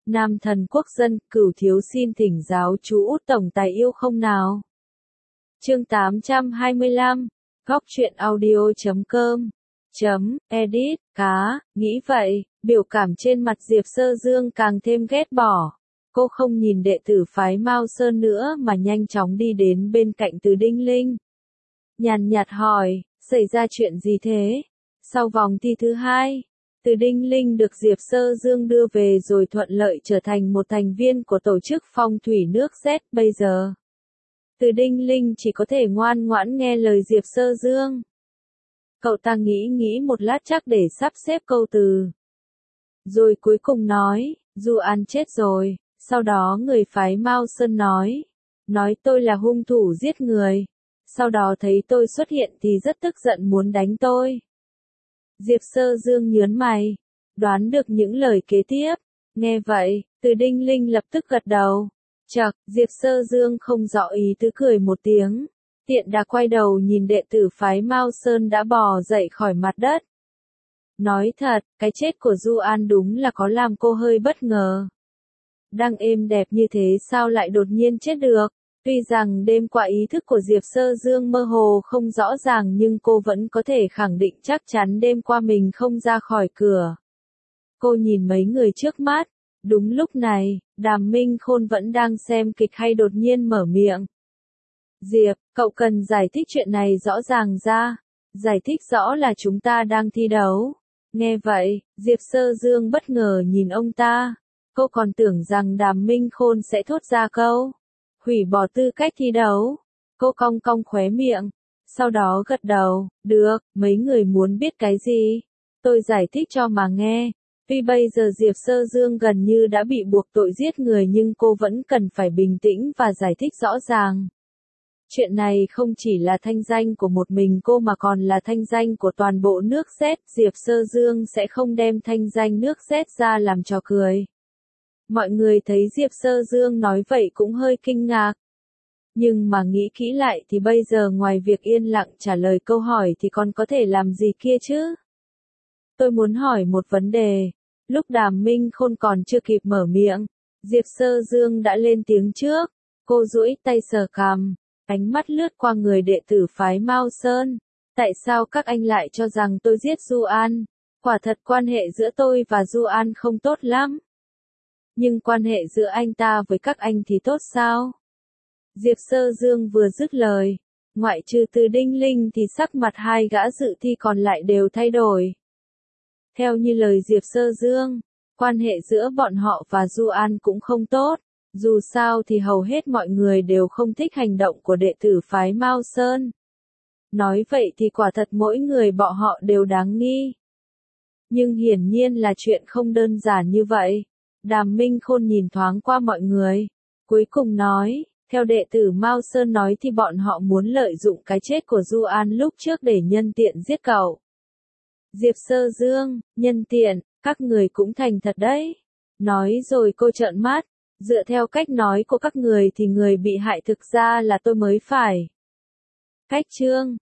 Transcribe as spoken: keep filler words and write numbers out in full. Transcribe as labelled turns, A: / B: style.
A: Nam thần quốc dân, Cửu thiếu xin thỉnh giáo chú Út tổng tài yêu không nào. Chương tám trăm hai mươi lăm, góc truyện audio chấm com, chấm, edit, cá, nghĩ vậy, biểu cảm trên mặt Diệp Sơ Dương càng thêm ghét bỏ. Cô không nhìn đệ tử phái Mao Sơn nữa mà nhanh chóng đi đến bên cạnh Từ Đinh Linh. Nhàn nhạt hỏi, xảy ra chuyện gì thế? Sau vòng thi thứ hai, Từ Đinh Linh được Diệp Sơ Dương đưa về rồi thuận lợi trở thành một thành viên của tổ chức phong thủy nước Z bây giờ. Từ Đinh Linh chỉ có thể ngoan ngoãn nghe lời Diệp Sơ Dương. Cậu ta nghĩ nghĩ một lát chắc để sắp xếp câu từ. Rồi cuối cùng nói, Du An chết rồi, sau đó người phái Mao Sơn nói. Nói tôi là hung thủ giết người. Sau đó thấy tôi xuất hiện thì rất tức giận muốn đánh tôi. Diệp Sơ Dương nhớn mày, đoán được những lời kế tiếp. Nghe vậy, Từ Đinh Linh lập tức gật đầu. Chậc, Diệp Sơ Dương không rõ ý tứ cười một tiếng. Tiện đà quay đầu nhìn đệ tử phái Mao Sơn đã bò dậy khỏi mặt đất. Nói thật, cái chết của Du An đúng là có làm cô hơi bất ngờ. Đang êm đẹp như thế sao lại đột nhiên chết được? Tuy rằng đêm qua ý thức của Diệp Sơ Dương mơ hồ không rõ ràng nhưng cô vẫn có thể khẳng định chắc chắn đêm qua mình không ra khỏi cửa. Cô nhìn mấy người trước mắt. Đúng lúc này, Đàm Minh Khôn vẫn đang xem kịch hay đột nhiên mở miệng. Diệp, cậu cần giải thích chuyện này rõ ràng ra. Giải thích rõ là chúng ta đang thi đấu. Nghe vậy, Diệp Sơ Dương bất ngờ nhìn ông ta. Cô còn tưởng rằng Đàm Minh Khôn sẽ thốt ra câu hủy bỏ tư cách thi đấu. Cô cong cong khóe miệng. Sau đó gật đầu, được, mấy người muốn biết cái gì? Tôi giải thích cho mà nghe. Tuy bây giờ Diệp Sơ Dương gần như đã bị buộc tội giết người nhưng cô vẫn cần phải bình tĩnh và giải thích rõ ràng. Chuyện này không chỉ là thanh danh của một mình cô mà còn là thanh danh của toàn bộ nước Z. Diệp Sơ Dương sẽ không đem thanh danh nước Z ra làm trò cười. Mọi người thấy Diệp Sơ Dương nói vậy cũng hơi kinh ngạc. Nhưng mà nghĩ kỹ lại thì bây giờ ngoài việc yên lặng trả lời câu hỏi thì còn có thể làm gì kia chứ? Tôi muốn hỏi một vấn đề. Lúc Đàm Minh Khôn còn chưa kịp mở miệng, Diệp Sơ Dương đã lên tiếng trước. Cô duỗi tay sờ cằm, ánh mắt lướt qua người đệ tử phái Mao Sơn. Tại sao các anh lại cho rằng tôi giết Du An? Quả thật quan hệ giữa tôi và Du An không tốt lắm. Nhưng quan hệ giữa anh ta với các anh thì tốt sao? Diệp Sơ Dương vừa dứt lời, ngoại trừ Từ Đinh Linh thì sắc mặt hai gã dự thi còn lại đều thay đổi. Theo như lời Diệp Sơ Dương, quan hệ giữa bọn họ và Du An cũng không tốt. Dù sao thì hầu hết mọi người đều không thích hành động của đệ tử phái Mao Sơn. Nói vậy thì quả thật mỗi người bọn họ đều đáng nghi. Nhưng hiển nhiên là chuyện không đơn giản như vậy. Đàm Minh Khôn nhìn thoáng qua mọi người. Cuối cùng nói, theo đệ tử Mao Sơn nói thì bọn họ muốn lợi dụng cái chết của Du An lúc trước để nhân tiện giết cậu. Diệp Sơ Dương, nhân tiện, các người cũng thành thật đấy. Nói rồi cô trợn mắt, dựa theo cách nói của các người thì người bị hại thực ra là tôi mới phải. Cách chương,